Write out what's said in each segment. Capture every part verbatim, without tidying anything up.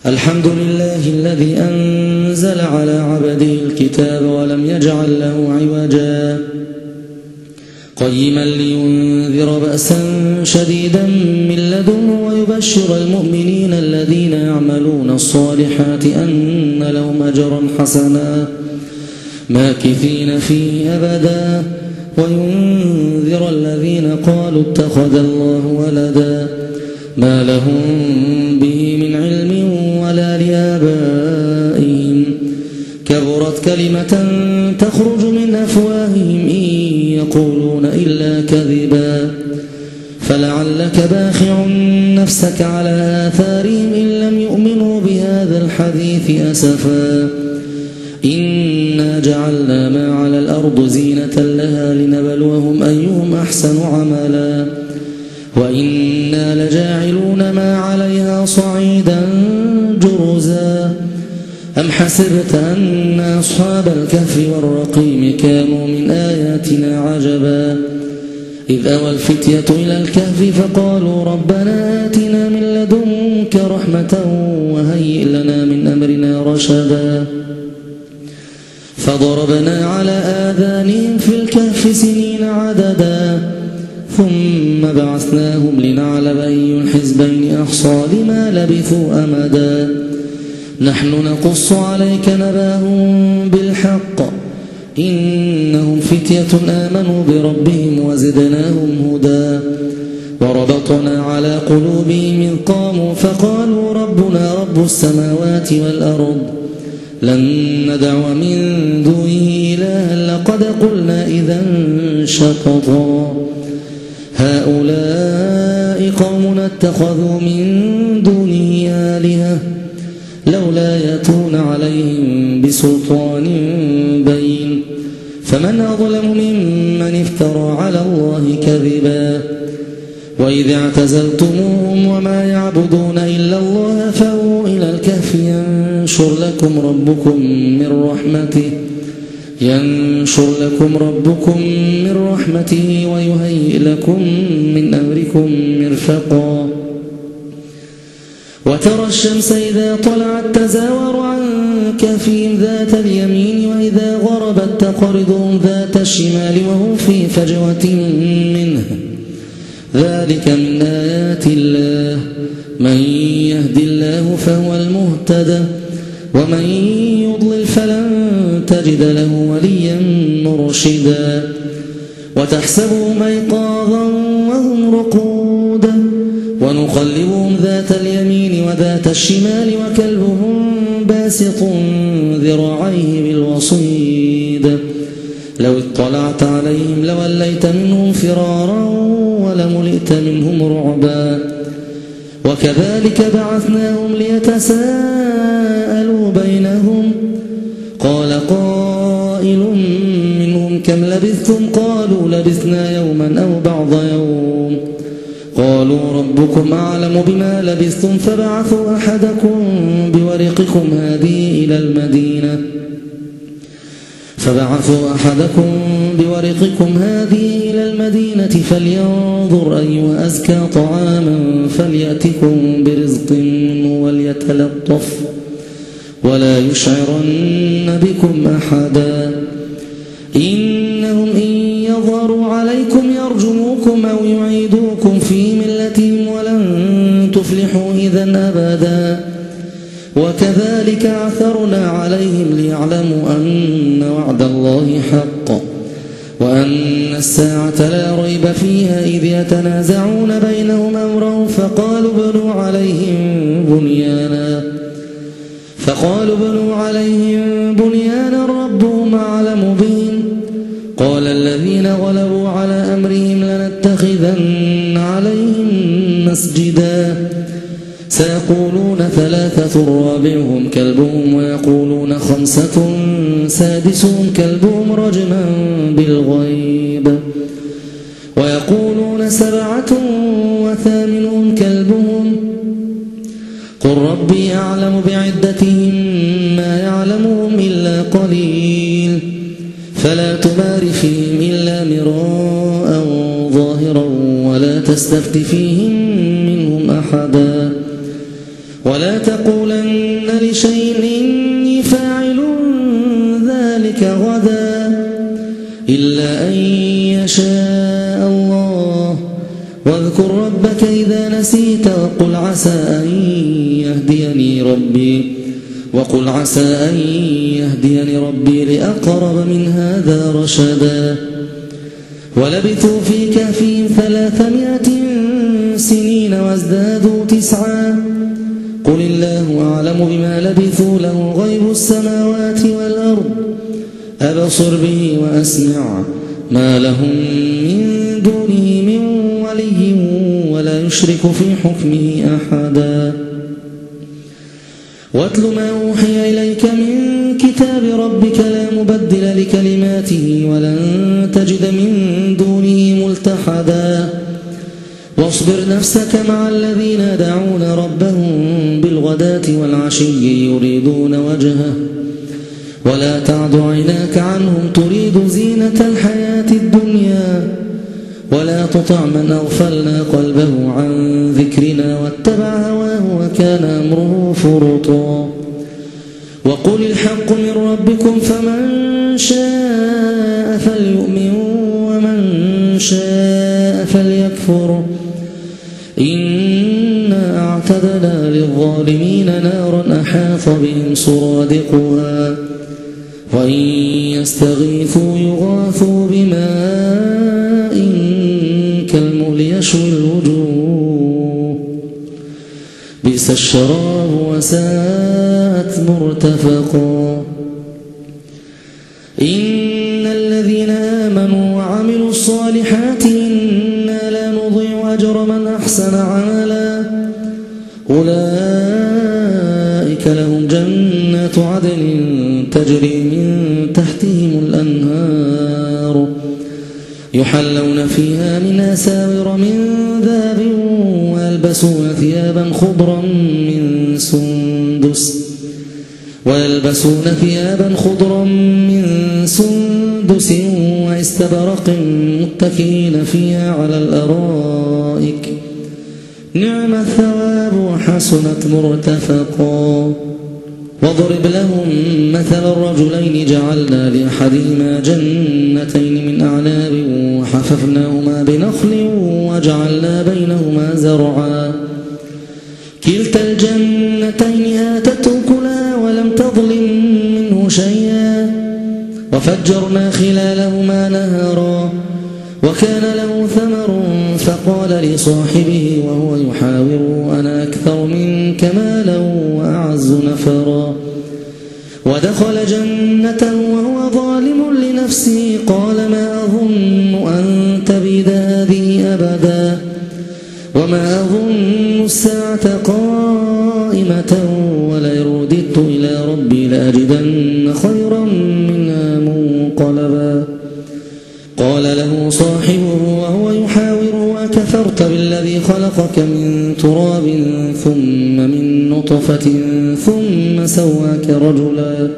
الحمد لله الذي أنزل على عبده الكتاب ولم يجعل له عوجا قيما لينذر بأسا شديدا من لدنه ويبشر المؤمنين الذين يعملون الصالحات أن لهم أجرا حسنا ماكثين فيه أبدا وينذر الذين قالوا اتخذ الله ولدا ما لهم به من علم ولا لآبائهم كبرت كلمة تخرج من أفواههم إن يقولون إلا كذبا فلعلك باخع نفسك على آثارهم إن لم يؤمنوا بهذا الحديث أسفا إنا جعلنا ما على الأرض زينة لها لنبلوهم أيهم أحسن عملا وإنا لجاعلون ما عليها صعيدا جرزا أم حسبت أن أصحاب الكهف والرقيم كانوا من آياتنا عجبا إذ أوى الفتية إلى الكهف فقالوا ربنا آتنا من لدنك رحمة وهيئ لنا من أمرنا رشدا فضربنا على آذانهم في الكهف سنين عددا ثم بعثناهم لنعلم أي الحزبين أحصى لما لبثوا أمدا نحن نقص عليك نباهم بالحق إنهم فتية آمنوا بربهم وزدناهم هدى وربطنا على قلوبهم إذ قاموا فقالوا ربنا رب السماوات والأرض لن ندعو من دونه إلها لقد قلنا إذا شططا هؤلاء قوم اتخذوا من دونه آلهة لولا يأتون عليهم بسلطان بين فمن أظلم ممن افترى على الله كذبا وإذ اعتزلتموهم وما يعبدون إلا الله فأووا إلى الكهف ينشر لكم ربكم من رحمته ينشر لكم ربكم من رحمته ويهيئ لكم من أمركم مرفقا وترى الشمس إذا طلعت تزاور عن كهفهم ذات اليمين وإذا غربت تقرضهم ذات الشمال وهم في فجوة منه ذلك من آيات الله من يهد الله فهو المهتدى ومن يضلل فلن تجد له وليا مرشدا وتحسبهم أيقاظا وهم رقودا ونقلبهم ذات اليمين وذات الشمال وكلبهم باسط ذراعيه بالوصيد لو اطلعت عليهم لوليت منهم فرارا ولملئت منهم رعبا وكذلك بعثناهم ليتساءلوا بينهم قال قائل منهم كم لبثتم قالوا لبثنا يوما أو بعض يوم قالوا ربكم أعلم بما لبثتم فبعثوا أحدكم بورقكم هذه إلى المدينة فبعثوا أحدكم بورقكم هذه إلى المدينة فلينظر أيها أزكى طعاما فليأتكم برزق منه وليتلطف ولا يشعرن بكم أحدا إنهم إن يظهروا عليكم يرجموكم أو يعيدوكم في ملتهم ولن تفلحوا إذن أبدا وكذلك عثرنا عليهم ليعلموا أن وعد الله حق وأن الساعة لا ريب فيها إذ يتنازعون بينهم أمرهم فقالوا بنوا عليهم بنيانا فقالوا بنوا عليهم بنيانا ربهم أعلم بهم قال الذين غلبوا على أمرهم لنتخذن عليهم مسجدا سيقولون ثلاثة رابعهم كلبهم ويقولون خمسة سادسهم كلبهم رجما بالغيب ويقولون سبعة وثامنهم كلبهم قل ربي أعلم بعدتهم ما يعلمهم إلا قليل فلا تمار فيهم إلا مراء ظاهرا ولا تستفت فيهم منهم أحدا ولا تقولن لشيء إني فاعل ذلك غدا إلا أن يشاء الله واذكر ربك إذا نسيت وقل عسى أن يهديني ربي وقل عسى أن يهديني ربي لأقرب من هذا رشدا ولبثوا في كهفهم ثلاثمائة سنين وازدادوا تسعا قل الله أعلم بما لبثوا له غيب السماوات والأرض أبصر به وأسمع ما لهم من دونه من ولي ولا يشرك في حكمه أحدا واتل ما أوحي إليك من كتاب ربك لا مبدل لكلماته ولن تجد من دونه ملتحدا واصبر نفسك مع الذين يدعون ربهم بالغداة والعشي يريدون وجهه ولا تعد عيناك عنهم تريد زينة الحياة الدنيا ولا تطع من أغفلنا قلبه عن ذكرنا واتبع هواه وكان أمره فرطا وقل الحق من ربكم فمن شاء فليؤمن ومن شاء فليكفر إنا أعتدنا للظالمين نارا أحاط بهم سرادقها وإن يستغيثوا يغاثوا بماء كالمهل يشوي الوجوه بئس الشراب وساءت مرتفقا إن الذين آمنوا وعملوا الصالحات إنا لا نضيع أجر من أحسن عملا أولئك لهم جنات عدن تجري من تحتهم الأنهار يحلون فيها من أساور من ذهب ويلبسون ثيابا خضرا من سندس ويلبسون ثيابا خضرا من سندس واستبرق متكئين فيها على الأرائك نعم الثواب وحسنت مرتفقا واضرب لهم مثل الرجلين جعلنا لأحدهما جنتين من أعناب وحففناهما بنخل وجعلنا بينهما زرعا كلتا الجنتين آتت أكلها ولم تظلم منه شيئا وفجرنا خلالهما نهرا وكان له ثمر فقال لصاحبه وهو يحاوره أنا أكثر منك مالا وأعز نفرا ودخل جنته وهو ظالم لنفسه قال ما أظن أن تبيد هذه أبدا وما أظن الساعة قائمة ولئن رددت إلى ربي لأجدن خيرا منها منقلبا قال له صاحبه وهو يحاوره أكفرت بالذي خلقك من تراب ثم من نطفة ثم سواك رجلا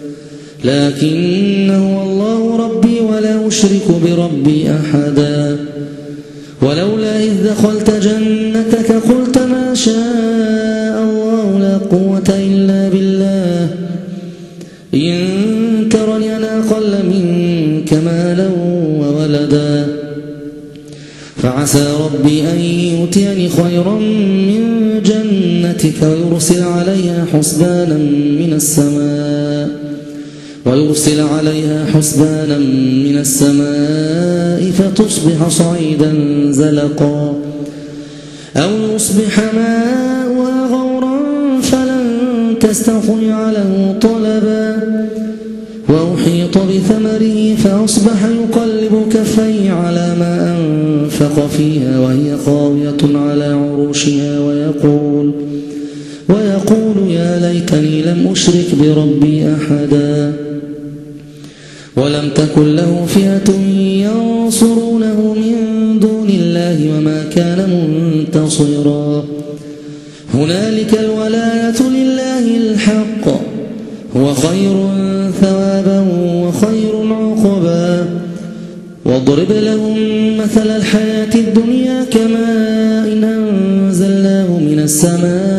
لكن هو الله ربي ولا أشرك بربي أحدا ولولا إذ دخلت جنتك قلت ما شاء الله لا قوة إلا بالله إن ترني أنا أقل منك مالا وولدا فعسى ربي أن يؤتيني خيرا من جنتك ويرسل عليها حسبانا من السماء ويرسل عليها حسبانا من السماء فتصبح صعيدا زلقا أو يصبح ماؤها غورا فلن تستطيع له طلبا وأحيط بثمره فأصبح يقلب كفيه على ما أنفق فيها وهي خاوية على عروشها ويقول ويقول يا ليتني لم أشرك بربي أحدا ولم تكن له فئة ينصرونه من دون الله وما كان منتصرا هنالك الولاية لله الحق هو خير ثوابا وخير عقبا واضرب لهم مثل الحياة الدنيا كماء إن أنزلناه من السماء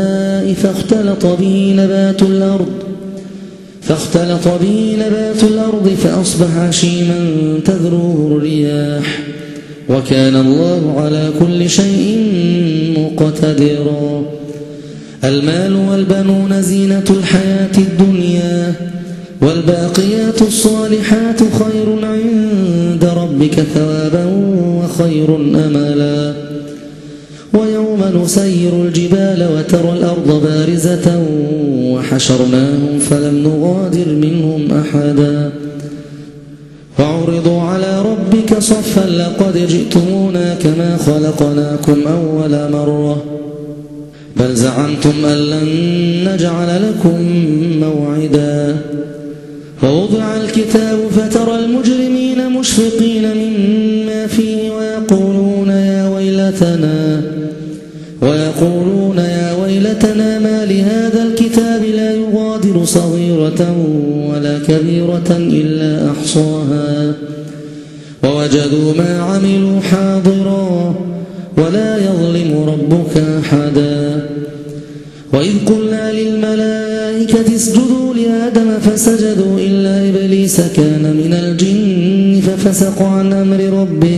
الماء فاختلط به نبات الأرض فاختلط به نبات الأرض فأصبح هشيما تذروه الرياح وكان الله على كل شيء مقتدرا. المال والبنون زينة الحياة الدنيا والباقيات الصالحات خير عند ربك ثوابا وخير أملا. ويوم نسير الجبال وترى الأرض بارزة وحشرناهم فلم نغادر منهم أحدا وعرضوا على ربك صفا لقد جئتمونا كما خلقناكم أول مرة بل زعمتم أن لن نجعل لكم موعدا. ووضع الكتاب فترى المجرمين مشفقين مما فيه ويقولون يا ويلتنا ويقولون يا ويلتنا ما لهذا الكتاب لا يغادر صغيرة ولا كبيرة إلا أحصاها ووجدوا ما عملوا حاضرا ولا يظلم ربك أحدا. وإذ قلنا للملائكة اسجدوا لآدم فسجدوا إلا إبليس كان من الجن ففسق عن أمر ربه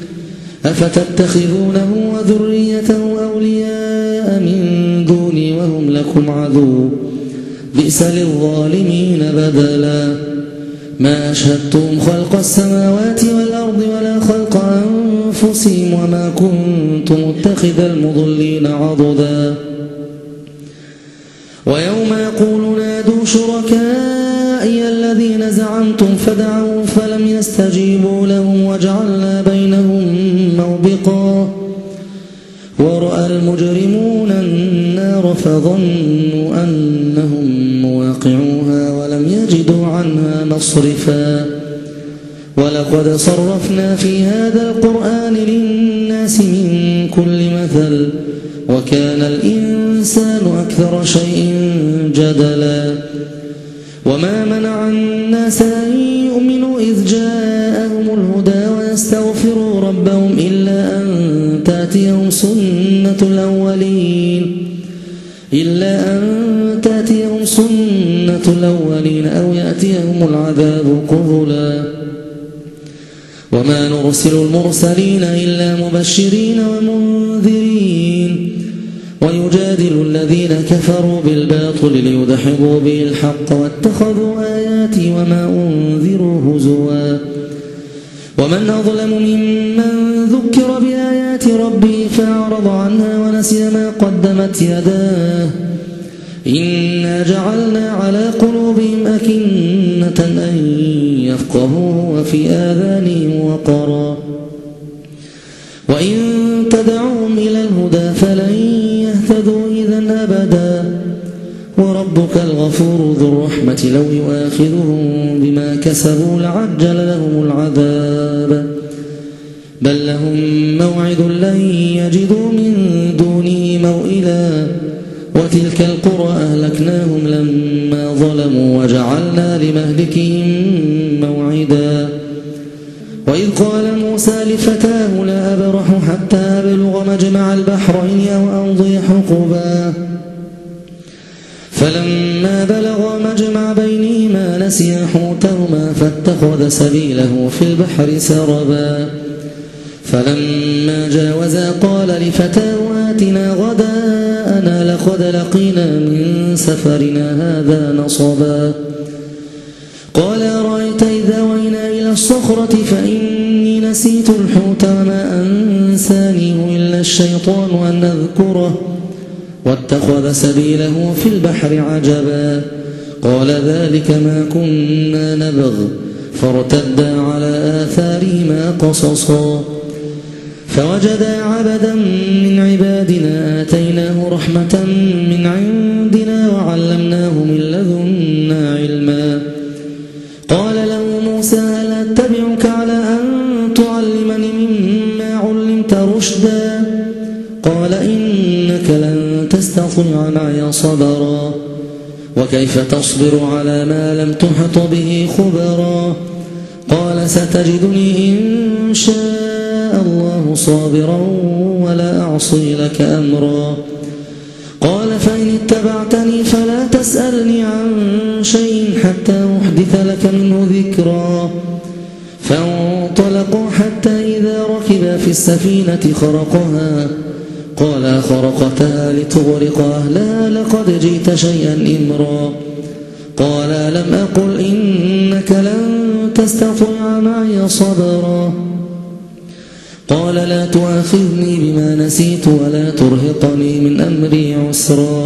أفتتخذونه وذريته أولياء من دوني وهم لكم عدو بئس للظالمين بدلا. ما أشهدتم خلق السماوات والأرض ولا خلق أنفسهم وما كنت متخذ المضلين عضدا. ويوم يقول نادوا شركائي الذين زعمتم فدعوا فلم يستجيبوا لهم وجعلنا بينهم موبقا. ورأى المجرمون النار فظنوا أنهم مواقعوها ولم يجدوا عنها مصرفا. ولقد صرفنا في هذا القرآن للناس من كل مثل وكان الإنسان أكثر شيء جدلا. وما منع الناس أن يؤمنوا إذ جاءهم الهدى ويستغفروا ربهم إلا أن تأتيهم سنة الأولين إلا أن تأتيهم سنة الأولين أو يأتيهم العذاب قبلا. وما نرسل المرسلين إلا مبشرين ومنذرين ويجادل الذين كفروا بالباطل ليدحضوا به الحق واتخذوا آياتي وما أنذروا هزوا. ومن أظلم ممن ذكر بآيات ربه فأعرض عنها ونسي ما قدمت يداه إنا جعلنا على قلوبهم أكنة أن يفقهوه وفي آذانهم وقرا وإن تدعوهم إلى الهدى فلن يهتدوا إذا أبدا. وربك الغفور ذو الرحمة لو يؤاخذهم بما كسبوا لعجل لهم العذاب بل لهم موعد لن يجدوا من دونه موئلا. وتلك القرى أهلكناهم لما ظلموا وجعلنا لمهلكهم موعدا. وإذ قال موسى لفتاه لا أبرح حتى أبلغ مجمع البحرين أو أمضي حقبا فلما بلغا مجمع بينهما نسيا حوتهما فاتخذ سبيله في البحر سربا. فلما جاوزا قال لفتاه آتنا غداءنا لقد لقينا من سفرنا هذا نصبا. قال أرأيت إذا أوينا إلى الصخرة فإني نسيت الحوت وما أنسانيه إلا الشيطان أن أذكره واتخذ سبيله في البحر عجبا. قال ذلك ما كنا نبغ فارتدا على آثارهما قصصا. فوجدا عبدا من عبادنا آتيناه رحمة من عندنا وعلمناه من لدنا علما. قال له موسى هل أتبعك على أن تعلمني مما علمت رشدا قال إنك لن تستطيع معي صبرا وكيف تصبر على ما لم تحط به خبرا. قال ستجدني إن شاء الله صابرا ولا أعصي لك أمرا. قال فإن اتبعتني فلا تسألني عن شيء حتى أحدث لك منه ذكرا. فانطلقوا حتى إذا ركبا في السفينة خرقها قال خرقتها لتغرق أهلها لقد جئت شيئا إمرا. قال لم أقل إنك لن تستطيع معي صبرا. قال لا تؤاخذني بما نسيت ولا ترهقني من أمري عسرا.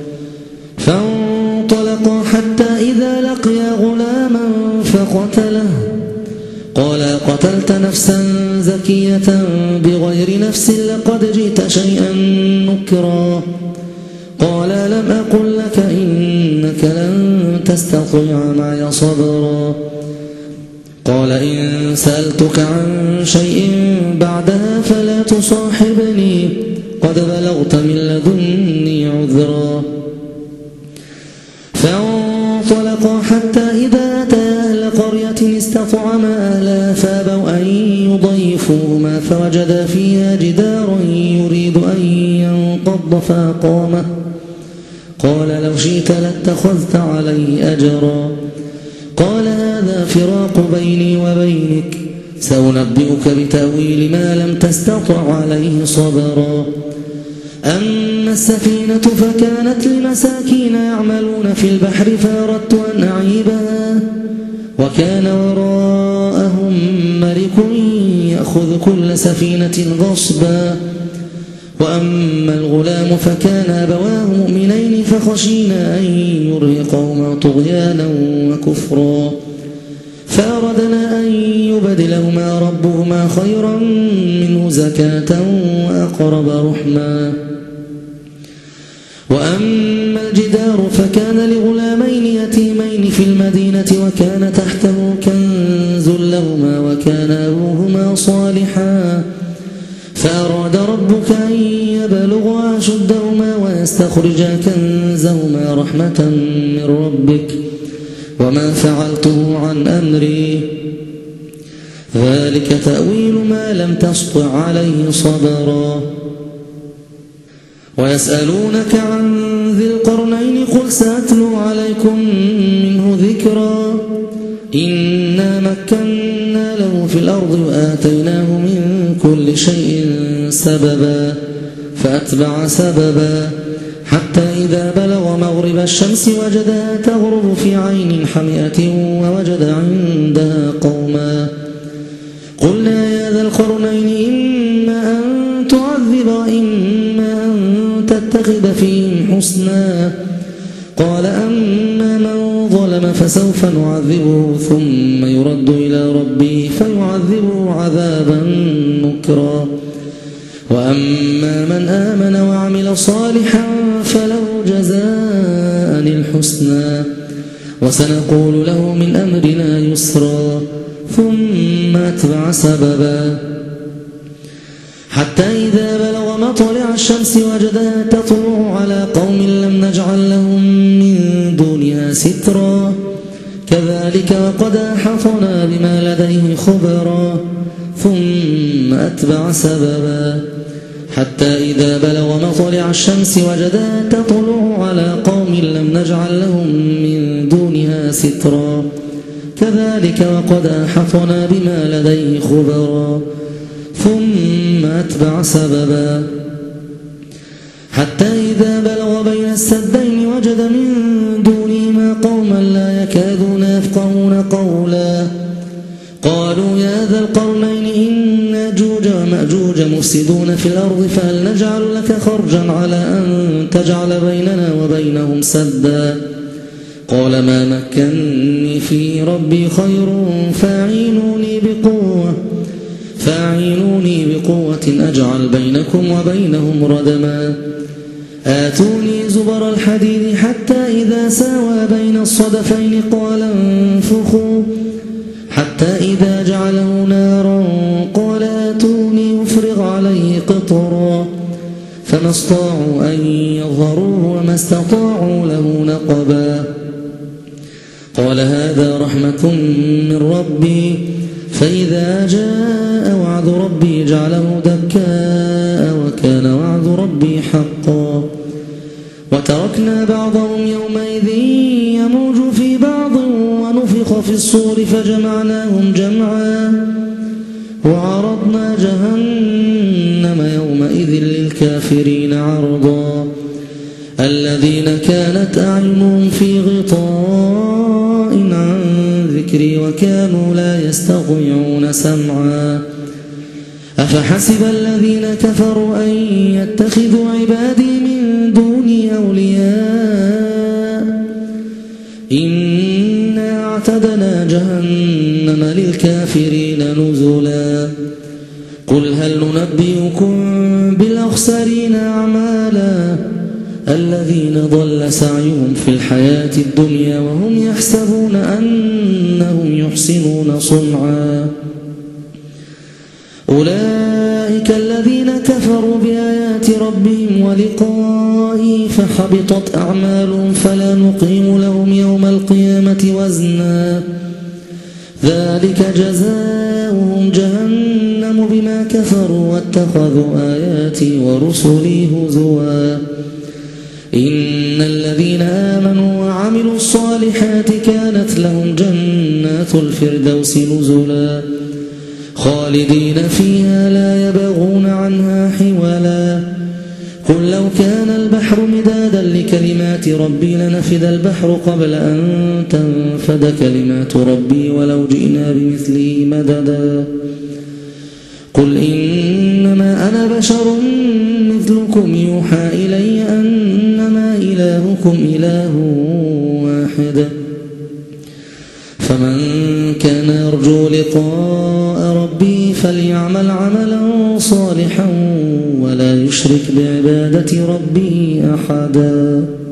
فانطلقا حتى إذا لقيا غلاما فقتله قال قتلت نفسا زكية بغير نفس لقد جئت شيئا نكرا. قال لم أقل لك إنك لن تستطيع معي صبرا. قال إن سألتك عن شيء بعدها فلا تصاحبني قد بلغت من لدني عذرا. فانطلقا حتى إذا أتى أهل قرية استطعما أهلها فأبوا أن يضيفوهما فوجدا فيها جدارا يريد أن ينقض فأقامه. قال لو شئت لاتخذت عليه أجرا. قال هذا فراق بيني وبينك سأنبئك بتأويل ما لم تستطع عليه صبرا. أما السفينة فكانت لمساكين يعملون في البحر فأردت أن أعيبها وكان وراءهم ملك يأخذ كل سفينة غصبا. وأما الغلام فكان أبواه مؤمنين فخشينا أن يرهقهما طغيانا وكفرا فأردنا أن يبدلهما ربهما خيرا منه زكاة وأقرب رحما. وأما الجدار فكان لغلامين يتيمين في المدينة وكان تحته كنز لهما وكان أبوهما صالحا فأراد ربك أن يبلغا أشدهما ويستخرجا كنزهما رحمة من ربك وما فعلته عن أمري ذلك تأويل ما لم تسطع عليه صبرا. ويسألونك عن ذي القرنين قل سأتلو عليكم منه ذكرا. إنا مكنا له في الأرض وآتيناه من كل شيء سببا فأتبع سببا حتى إذا بلغ مغرب الشمس وجدها تغرب في عين حمئة ووجد عندها قوما. قلنا يا ذا القرنين إما أن تعذب وإما أن تتخذ فيهم حسنا. قال أما من ظلم فسوف نعذبه ثم يرد إلى ربه فيعذبه عذابا نكرا. وأما من آمن وعمل صالحا فله جزاء الحسنى وسنقول له من أمرنا يسرا. ثم أتبع سببا حتى إذا بلغ مطلع الشمس وجدها تطلع على قوم لم نجعل لهم من دونها سترا كذلك وقد أحطنا بما لديه خبرا. ثم أتبع سببا حتى إذا بلغ مطلع الشمس وجدها تطلع على قوم لم نجعل لهم من دونها سترا كذلك وقد أحطنا بما لديه خبرا. ثم أتبع سببا حتى إذا بلغ بين السدين وجد من دونهما قوما لا يكادون يفقهون قولا. قالوا يا ذا القرنين إن يأجوج ومأجوج مفسدون في الأرض فهل نجعل لك خرجا على أن تجعل بيننا وبينهم سدا. قال ما مكنني في ربي خير فاعينوني بقوة فاعينوني بقوة أجعل بينكم وبينهم ردما. آتوني زبر الحديد حتى إذا ساوى بين الصدفين قال انفخوا حتى إذا جعله نارا قال آتوني أفرغ عليه قطرا فما استطاعوا أن يظهروه وما استطاعوا له نقبا. قال هذا رحمة من ربي فإذا جاء وعد ربي جعله دكاء وكان وعد ربي حقا. وتركنا بعضهم يومئذ يموج في بعض ونفخ في الصور فجمعناهم جمعا وعرضنا جهنم يومئذ للكافرين عرضا الذين كانت أعينهم في غطاء عن ذكري وكانوا لا يستطيعون سمعا أفحسب الذين كفروا أن يتخذوا عبادي من دوني أولياء إنا اعتدنا جهنم للكافرين نزلا قل هل ننبئكم بالأخسرين أعمالا الذين ضل سعيهم في الحياة الدنيا وهم يحسبون أنهم يحسنون صنعا أولئك الذين كفروا بآيات ربهم ولقائه فحبطت أعمالهم فلا نقيم لهم يوم القيامة وزنا ذلك جزاؤهم جهنم بما كفروا واتخذوا آياتي ورسلي هزوا إن الذين آمنوا وعملوا الصالحات كانت لهم جنات الفردوس نزلا خالدين فيها لا يبغون عنها حولا قل لو كان البحر مدادا لكلمات ربي لنفد البحر قبل أن تنفد كلمات ربي ولو جئنا بمثله مددا قل إنما أنا بشر مثلكم يوحى إلي أنما إلهكم إله واحد فمن كان يرجو لقاء ربه فليعمل عملا صالحا ولا يشرك بعبادة ربه أحدا.